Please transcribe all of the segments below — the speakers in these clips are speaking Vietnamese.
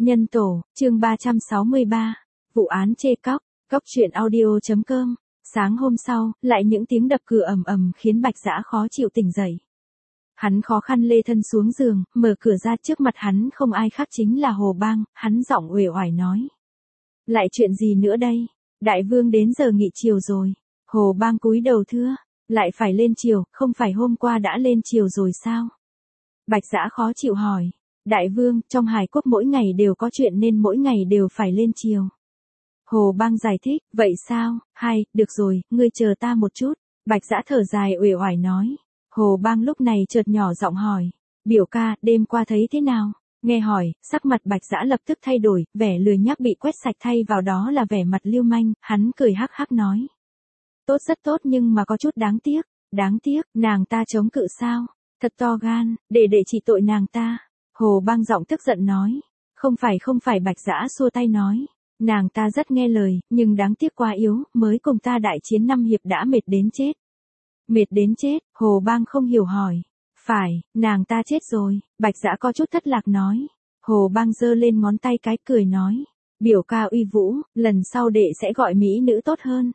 Nhân tổ, chương 363. Vụ án chê cóc, cóc.audio.com. Sáng hôm sau, lại những tiếng đập cửa ầm ầm khiến Bạch Dã khó chịu tỉnh dậy. Hắn khó khăn lê thân xuống giường, mở cửa ra, trước mặt hắn không ai khác chính là Hồ Bang, hắn giọng uể oải nói. Lại chuyện gì nữa đây? Đại vương đến giờ nghỉ chiều rồi. Hồ Bang cúi đầu thưa, lại phải lên chiều, không phải hôm qua đã lên chiều rồi sao? Bạch Dã khó chịu hỏi. Đại vương, trong Hải Quốc mỗi ngày đều có chuyện nên mỗi ngày đều phải lên chiều. Hồ Bang giải thích, vậy sao? Hay, được rồi, ngươi chờ ta một chút. Bạch Dã thở dài uể oải nói. Hồ Bang lúc này chợt nhỏ giọng hỏi. Biểu ca, đêm qua thấy thế nào? Nghe hỏi, sắc mặt Bạch Dã lập tức thay đổi, vẻ lười nhác bị quét sạch thay vào đó là vẻ mặt lưu manh, hắn cười hắc hắc nói. Tốt, rất tốt, nhưng mà có chút đáng tiếc. Đáng tiếc, nàng ta chống cự sao? Thật to gan, để trị tội nàng ta. Hồ Bang giọng tức giận nói. Không phải, Bạch Dã xua tay nói. Nàng ta rất nghe lời, nhưng đáng tiếc quá yếu, mới cùng ta đại chiến 5 hiệp đã mệt đến chết. Mệt đến chết, Hồ Bang không hiểu hỏi. Phải, nàng ta chết rồi, Bạch Dã có chút thất lạc nói. Hồ Bang giơ lên ngón tay cái cười nói. Biểu ca uy vũ, lần sau đệ sẽ gọi mỹ nữ tốt hơn.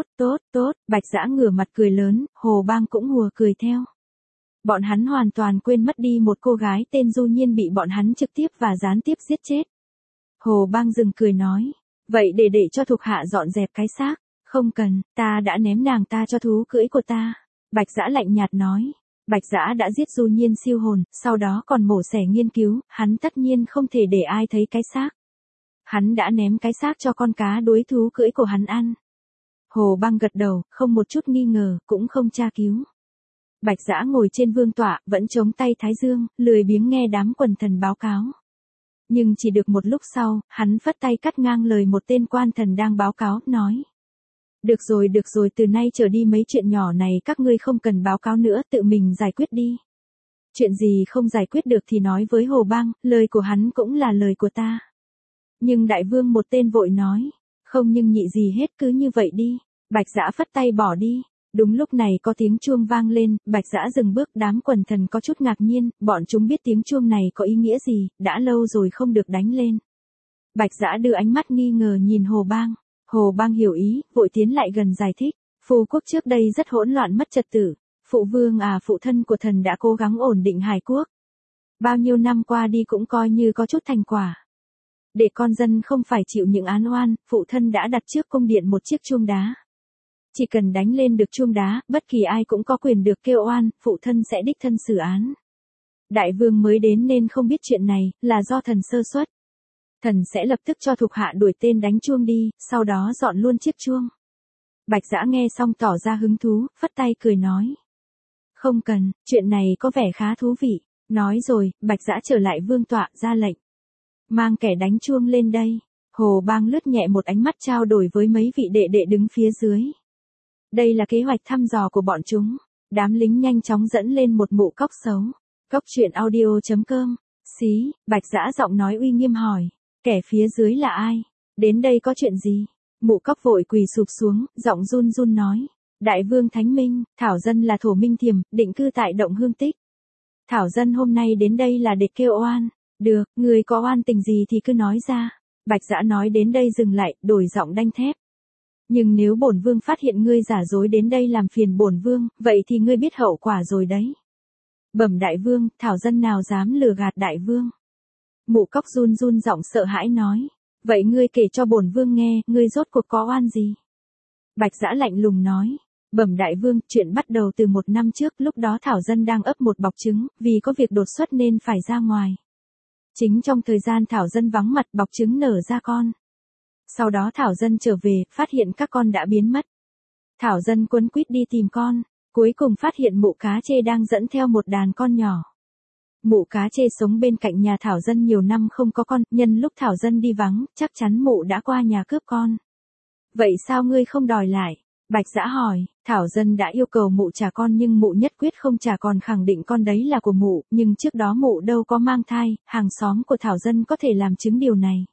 Tốt, Bạch Dã ngửa mặt cười lớn, Hồ Bang cũng hùa cười theo. Bọn hắn hoàn toàn quên mất đi một cô gái tên Du Nhiên bị bọn hắn trực tiếp và gián tiếp giết chết. Hồ Bang dừng cười nói. Vậy để cho thuộc hạ dọn dẹp cái xác. Không cần, ta đã ném nàng ta cho thú cưỡi của ta. Bạch Dã lạnh nhạt nói. Bạch Dã đã giết Du Nhiên siêu hồn, sau đó còn mổ xẻ nghiên cứu, hắn tất nhiên không thể để ai thấy cái xác. Hắn đã ném cái xác cho con cá đối thú cưỡi của hắn ăn. Hồ Bang gật đầu, không một chút nghi ngờ, cũng không tra cứu. Bạch Dã ngồi trên vương tọa, vẫn chống tay thái dương, lười biếng nghe đám quần thần báo cáo. Nhưng chỉ được một lúc sau, hắn phất tay cắt ngang lời một tên quan thần đang báo cáo, nói. Được rồi, từ nay trở đi mấy chuyện nhỏ này các ngươi không cần báo cáo nữa, tự mình giải quyết đi. Chuyện gì không giải quyết được thì nói với Hồ Bang, lời của hắn cũng là lời của ta. Nhưng đại vương một tên vội nói. Không nhưng nhị gì hết, cứ như vậy đi. Bạch Dã phất tay bỏ đi. Đúng lúc này có tiếng chuông vang lên, Bạch Dã dừng bước, đám quần thần có chút ngạc nhiên, bọn chúng biết tiếng chuông này có ý nghĩa gì, đã lâu rồi không được đánh lên. Bạch Dã đưa ánh mắt nghi ngờ nhìn Hồ Bang. Hồ Bang hiểu ý, vội tiến lại gần giải thích. Phù quốc trước đây rất hỗn loạn mất trật tự. Phụ vương phụ thân của thần đã cố gắng ổn định Hải Quốc. Bao nhiêu năm qua đi cũng coi như có chút thành quả. Để con dân không phải chịu những án oan, phụ thân đã đặt trước cung điện một chiếc chuông đá. Chỉ cần đánh lên được chuông đá, bất kỳ ai cũng có quyền được kêu oan, phụ thân sẽ đích thân xử án. Đại vương mới đến nên không biết chuyện này, là do thần sơ suất. Thần sẽ lập tức cho thuộc hạ đuổi tên đánh chuông đi, sau đó dọn luôn chiếc chuông. Bạch Dã nghe xong tỏ ra hứng thú, phất tay cười nói. Không cần, chuyện này có vẻ khá thú vị. Nói rồi, Bạch Dã trở lại vương tọa, ra lệnh. Mang kẻ đánh chuông lên đây. Hồ Bang lướt nhẹ một ánh mắt trao đổi với mấy vị đệ đệ đứng phía dưới. Đây là kế hoạch thăm dò của bọn chúng. Đám lính nhanh chóng dẫn lên một mụ cóc xấu. Cóc.audio.com. Xí, Bạch Dã giọng nói uy nghiêm hỏi. Kẻ phía dưới là ai? Đến đây có chuyện gì? Mụ cóc vội quỳ sụp xuống, giọng run run nói. Đại vương Thánh Minh, Thảo Dân là Thổ Minh Thiềm, định cư tại động Hương Tích. Thảo Dân hôm nay đến đây là để kêu oan. Được, người có oan tình gì thì cứ nói ra. Bạch Dã nói đến đây dừng lại, đổi giọng đanh thép. Nhưng nếu bổn vương phát hiện ngươi giả dối đến đây làm phiền bổn vương, vậy thì ngươi biết hậu quả rồi đấy. Bẩm đại vương, Thảo Dân nào dám lừa gạt đại vương. Mụ cóc run run giọng sợ hãi nói. Vậy ngươi kể cho bổn vương nghe, ngươi rốt cuộc có oan gì? Bạch Dã lạnh lùng nói. Bẩm đại vương, chuyện bắt đầu từ 1 năm trước, lúc đó Thảo Dân đang ấp một bọc trứng, vì có việc đột xuất nên phải ra ngoài. Chính trong thời gian Thảo Dân vắng mặt, bọc trứng nở ra con. Sau đó Thảo Dân trở về, phát hiện các con đã biến mất. Thảo Dân quấn quýt đi tìm con, cuối cùng phát hiện mụ cá chê đang dẫn theo một đàn con nhỏ. Mụ cá chê sống bên cạnh nhà Thảo Dân nhiều năm không có con, nhân lúc Thảo Dân đi vắng, chắc chắn mụ đã qua nhà cướp con. Vậy sao ngươi không đòi lại? Bạch Dã hỏi. Thảo Dân đã yêu cầu mụ trả con nhưng mụ nhất quyết không trả, còn khẳng định con đấy là của mụ, nhưng trước đó mụ đâu có mang thai, hàng xóm của Thảo Dân có thể làm chứng điều này.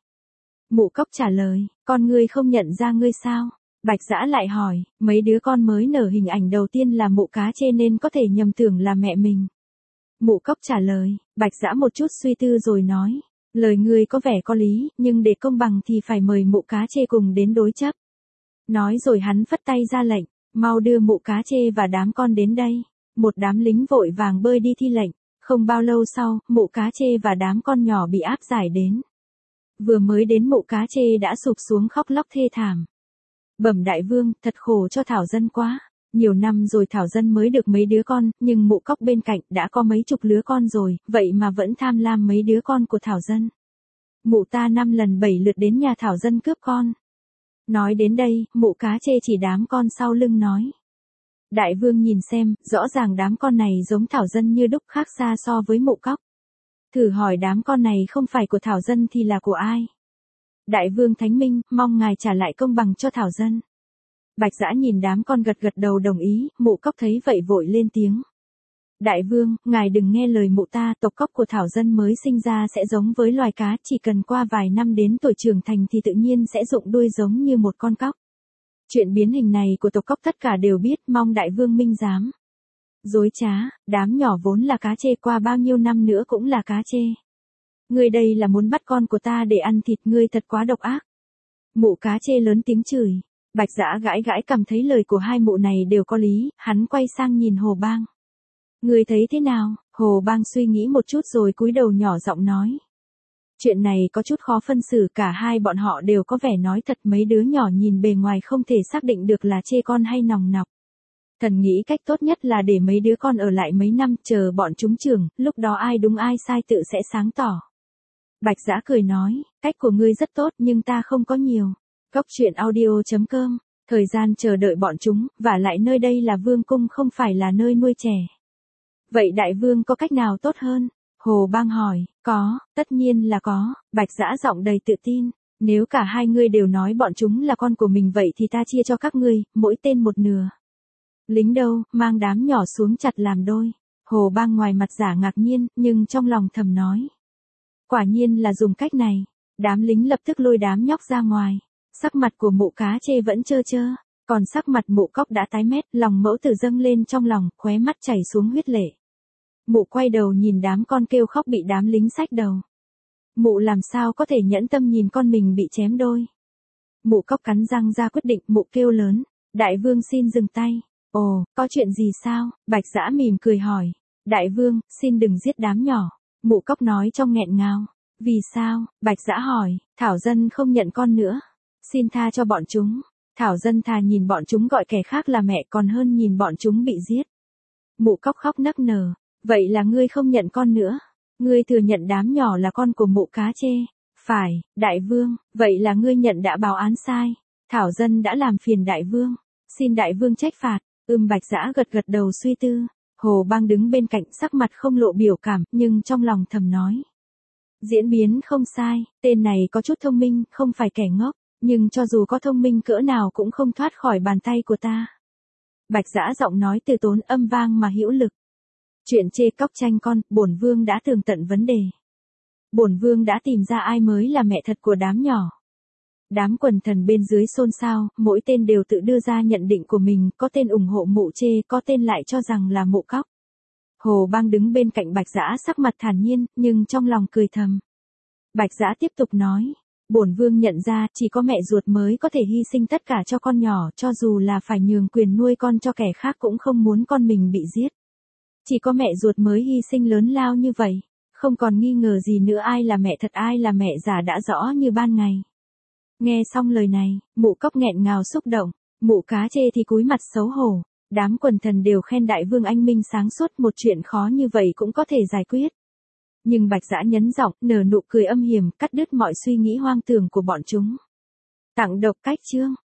Mụ cóc trả lời, con ngươi không nhận ra ngươi sao? Bạch Dã lại hỏi, mấy đứa con mới nở hình ảnh đầu tiên là mụ cá chê nên có thể nhầm tưởng là mẹ mình. Mụ cóc trả lời, Bạch Dã một chút suy tư rồi nói, Lời ngươi có vẻ có lý, nhưng để công bằng thì phải mời mụ cá chê cùng đến đối chấp. Nói rồi hắn phất tay ra lệnh, mau đưa mụ cá chê và đám con đến đây. Một đám lính vội vàng bơi đi thi lệnh, không bao lâu sau, mụ cá chê và đám con nhỏ bị áp giải đến. Vừa mới đến mụ cá chê đã sụp xuống khóc lóc thê thảm. Bẩm đại vương, thật khổ cho Thảo Dân quá. Nhiều năm rồi Thảo Dân mới được mấy đứa con, nhưng mụ cóc bên cạnh đã có mấy chục lứa con rồi, vậy mà vẫn tham lam mấy đứa con của Thảo Dân. Mụ ta 5 lần 7 lượt đến nhà Thảo Dân cướp con. Nói đến đây, mụ cá chê chỉ đám con sau lưng nói. Đại vương nhìn xem, rõ ràng đám con này giống Thảo Dân như đúc, khác xa so với mụ cóc. Thử hỏi đám con này không phải của Thảo Dân thì là của ai? Đại vương thánh minh, mong ngài trả lại công bằng cho Thảo Dân. Bạch Dã nhìn đám con gật gật đầu đồng ý, mụ cóc thấy vậy vội lên tiếng. Đại vương, ngài đừng nghe lời mụ ta, tộc cóc của Thảo Dân mới sinh ra sẽ giống với loài cá, chỉ cần qua vài năm đến tuổi trưởng thành thì tự nhiên sẽ rụng đuôi giống như một con cóc. Chuyện biến hình này của tộc cóc tất cả đều biết, mong đại vương minh giám. Dối trá, đám nhỏ vốn là cá chê, qua bao nhiêu năm nữa cũng là cá chê. Ngươi đây là muốn bắt con của ta để ăn thịt, ngươi thật quá độc ác. Mụ cá chê lớn tiếng chửi. Bạch Dã gãi gãi cằm thấy lời của hai mụ này đều có lý, hắn quay sang nhìn Hồ Bang. Ngươi thấy thế nào? Hồ Bang suy nghĩ một chút rồi cúi đầu nhỏ giọng nói. Chuyện này có chút khó phân xử, cả hai bọn họ đều có vẻ nói thật, mấy đứa nhỏ nhìn bề ngoài không thể xác định được là chê con hay nòng nọc. Thần nghĩ cách tốt nhất là để mấy đứa con ở lại mấy năm, chờ bọn chúng trưởng, lúc đó ai đúng ai sai tự sẽ sáng tỏ. Bạch Dã cười nói, cách của ngươi rất tốt nhưng ta không có nhiều. Cốc truyện audio.com, thời gian chờ đợi bọn chúng, vả lại nơi đây là vương cung không phải là nơi nuôi trẻ. Vậy đại vương có cách nào tốt hơn? Hồ Bang hỏi, có, tất nhiên là có. Bạch Dã giọng đầy tự tin. Nếu cả hai ngươi đều nói bọn chúng là con của mình vậy thì ta chia cho các ngươi, mỗi tên một nửa. Lính đâu, mang đám nhỏ xuống chặt làm đôi. Hồ Bang ngoài mặt giả ngạc nhiên, nhưng trong lòng thầm nói. Quả nhiên là dùng cách này. Đám lính lập tức lôi đám nhóc ra ngoài. Sắc mặt của mụ cá chê vẫn trơ trơ, còn sắc mặt mụ cóc đã tái mét, lòng mẫu tử dâng lên trong lòng, khóe mắt chảy xuống huyết lệ. Mụ quay đầu nhìn đám con kêu khóc bị đám lính xách đầu. Mụ làm sao có thể nhẫn tâm nhìn con mình bị chém đôi. Mụ cóc cắn răng ra quyết định, mụ kêu lớn, đại vương xin dừng tay. Ồ, có chuyện gì sao? Bạch Dã mỉm cười hỏi. Đại vương, xin đừng giết đám nhỏ. Mụ cóc nói trong nghẹn ngào. Vì sao? Bạch Dã hỏi, Thảo Dân không nhận con nữa. Xin tha cho bọn chúng. Thảo Dân thà nhìn bọn chúng gọi kẻ khác là mẹ còn hơn nhìn bọn chúng bị giết. Mụ cóc khóc nức nở. Vậy là ngươi không nhận con nữa. Ngươi thừa nhận đám nhỏ là con của mụ cá chê. Phải, đại vương, vậy là ngươi nhận đã báo án sai. Thảo Dân đã làm phiền đại vương. Xin đại vương trách phạt. Bạch Dã gật gật đầu suy tư. Hồ Bang đứng bên cạnh sắc mặt không lộ biểu cảm, nhưng trong lòng thầm nói. Diễn biến không sai, tên này có chút thông minh, không phải kẻ ngốc. Nhưng cho dù có thông minh cỡ nào cũng không thoát khỏi bàn tay của ta. Bạch Dã giọng nói từ tốn âm vang mà hữu lực. Chuyện chê cóc tranh con, bổn vương đã tường tận vấn đề. Bổn vương đã tìm ra ai mới là mẹ thật của đám nhỏ. Đám quần thần bên dưới xôn xao, mỗi tên đều tự đưa ra nhận định của mình, có tên ủng hộ mụ chê, có tên lại cho rằng là mụ cóc. Hồ Bang đứng bên cạnh Bạch Dã sắc mặt thản nhiên, nhưng trong lòng cười thầm. Bạch Dã tiếp tục nói. Bổn vương nhận ra, chỉ có mẹ ruột mới có thể hy sinh tất cả cho con nhỏ, cho dù là phải nhường quyền nuôi con cho kẻ khác cũng không muốn con mình bị giết. Chỉ có mẹ ruột mới hy sinh lớn lao như vậy, không còn nghi ngờ gì nữa ai là mẹ thật ai là mẹ giả đã rõ như ban ngày. Nghe xong lời này, mụ cóc nghẹn ngào xúc động, mụ cá chê thì cúi mặt xấu hổ, đám quần thần đều khen đại vương anh minh sáng suốt, một chuyện khó như vậy cũng có thể giải quyết. Nhưng Bạch Dã nhấn giọng, nở nụ cười âm hiểm, cắt đứt mọi suy nghĩ hoang tưởng của bọn chúng. Tặng độc cách chương.